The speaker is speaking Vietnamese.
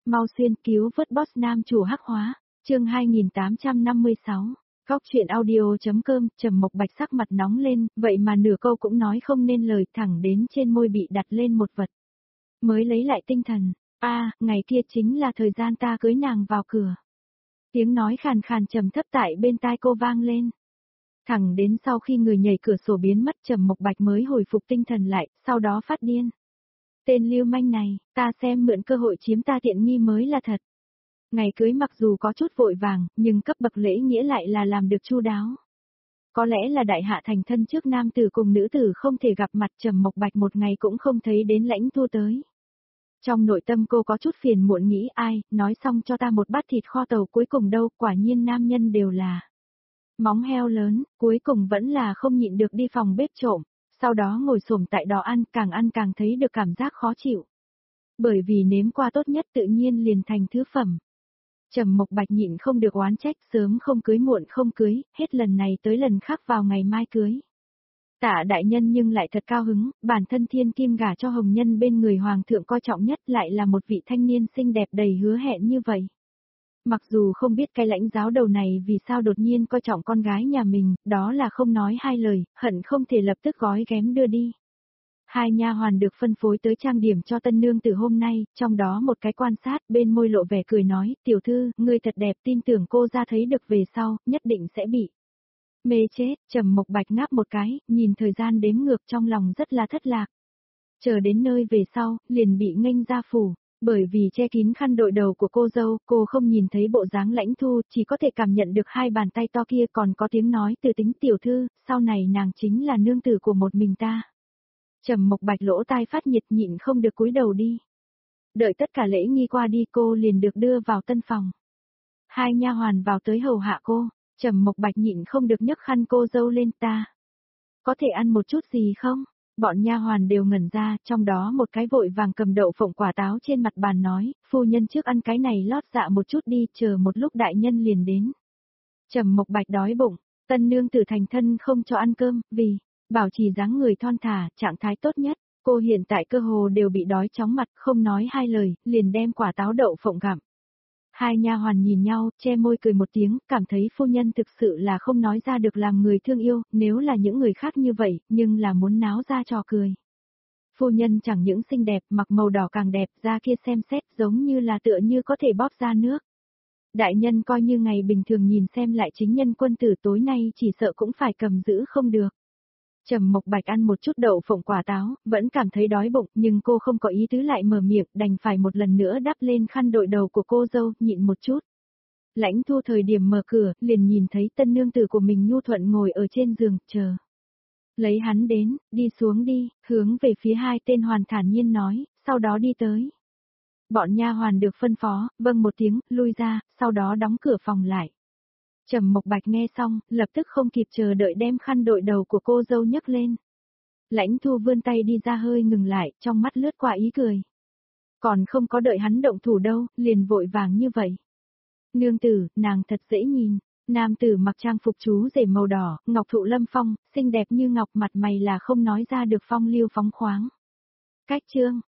Mau xuyên cứu vớt boss nam chủ hắc hóa, chương 2856. Góc chuyện audio.com. Trầm Mộc Bạch sắc mặt nóng lên, vậy mà nửa câu cũng nói không nên lời, thẳng đến trên môi bị đặt lên một vật. Mới lấy lại tinh thần, ngày kia chính là thời gian ta cưới nàng vào cửa. Tiếng nói khàn khàn trầm thấp tại bên tai cô vang lên. Thẳng đến sau khi người nhảy cửa sổ biến mất, Trầm Mộc Bạch mới hồi phục tinh thần lại, sau đó phát điên. Tên lưu manh này, ta xem mượn cơ hội chiếm ta tiện nghi mới là thật. Ngày cưới mặc dù có chút vội vàng, nhưng cấp bậc lễ nghĩa lại là làm được chu đáo. Có lẽ là đại hạ thành thân trước nam tử cùng nữ tử không thể gặp mặt, Trầm Mộc Bạch một ngày cũng không thấy đến Lãnh Thu tới. Trong nội tâm cô có chút phiền muộn nghĩ nói xong cho ta một bát thịt kho tàu cuối cùng đâu, quả nhiên nam nhân đều là móng heo lớn, cuối cùng vẫn là không nhịn được đi phòng bếp trộm, sau đó ngồi xổm tại đó ăn càng thấy được cảm giác khó chịu. Bởi vì nếm qua tốt nhất tự nhiên liền thành thứ phẩm. Trầm Mộc Bạch nhịn không được oán trách, sớm không cưới muộn không cưới, hết lần này tới lần khác vào ngày mai cưới. Tạ đại nhân nhưng lại thật cao hứng, bản thân thiên kim gả cho hồng nhân bên người hoàng thượng coi trọng nhất lại là một vị thanh niên xinh đẹp đầy hứa hẹn như vậy. Mặc dù không biết cái lãnh giáo đầu này vì sao đột nhiên coi trọng con gái nhà mình, đó là không nói hai lời, hận không thể lập tức gói ghém đưa đi. Hai nha hoàn được phân phối tới trang điểm cho tân nương từ hôm nay, trong đó một cái quan sát bên môi lộ vẻ cười nói, tiểu thư, ngươi thật đẹp, tin tưởng cô ra thấy được về sau, nhất định sẽ bị mê chết. Trầm Mộc Bạch ngáp một cái, nhìn thời gian đếm ngược trong lòng rất là thất lạc. Chờ đến nơi về sau, liền bị nghênh ra phủ. Bởi vì che kín khăn đội đầu của cô dâu, cô không nhìn thấy bộ dáng Lãnh Thu, chỉ có thể cảm nhận được hai bàn tay to kia, còn có tiếng nói từ tính tiểu thư, sau này nàng chính là nương tử của một mình ta. Trầm Mộc Bạch lỗ tai phát nhiệt nhịn không được cúi đầu đi. Đợi tất cả lễ nghi qua đi cô liền được đưa vào tân phòng. Hai nha hoàn vào tới hầu hạ cô, Trầm Mộc Bạch nhịn không được nhấc khăn cô dâu lên, ta có thể ăn một chút gì không? Bọn nha hoàn đều ngẩn ra, trong đó một cái vội vàng cầm đậu phộng quả táo trên mặt bàn nói, phu nhân trước ăn cái này lót dạ một chút đi, chờ một lúc đại nhân liền đến. Trầm Mộc Bạch đói bụng, tân nương tử thành thân không cho ăn cơm, vì bảo trì dáng người thon thả, trạng thái tốt nhất, cô hiện tại cơ hồ đều bị đói chóng mặt, không nói hai lời, liền đem quả táo đậu phộng gặm. Hai nha hoàn nhìn nhau, che môi cười một tiếng, cảm thấy phu nhân thực sự là không nói ra được làm người thương yêu, nếu là những người khác như vậy, nhưng là muốn náo ra trò cười. Phu nhân chẳng những xinh đẹp, mặc màu đỏ càng đẹp, da kia xem xét giống như là tựa như có thể bóp ra nước. Đại nhân coi như ngày bình thường nhìn xem lại chính nhân quân tử, tối nay chỉ sợ cũng phải cầm giữ không được. Trầm Mộc Bạch ăn một chút đậu phộng quả táo, vẫn cảm thấy đói bụng, nhưng cô không có ý tứ lại mở miệng, đành phải một lần nữa đắp lên khăn đội đầu của cô dâu, nhịn một chút. Lãnh Thu thời điểm mở cửa, liền nhìn thấy tân nương tử của mình nhu thuận ngồi ở trên giường, chờ. Lấy hắn đến, đi xuống đi, hướng về phía hai tên hoàn thản nhiên nói, sau đó đi tới. Bọn nha hoàn được phân phó, vâng một tiếng, lui ra, sau đó đóng cửa phòng lại. Trầm Mộc Bạch nghe xong, lập tức không kịp chờ đợi đem khăn đội đầu của cô dâu nhấc lên. Lãnh Thu vươn tay đi ra hơi ngừng lại, trong mắt lướt qua ý cười. Còn không có đợi hắn động thủ đâu, liền vội vàng như vậy. Nương tử, nàng thật dễ nhìn. Nam tử mặc trang phục chú rể màu đỏ, ngọc thụ lâm phong, xinh đẹp như ngọc, mặt mày là không nói ra được phong lưu phóng khoáng. Cách chương,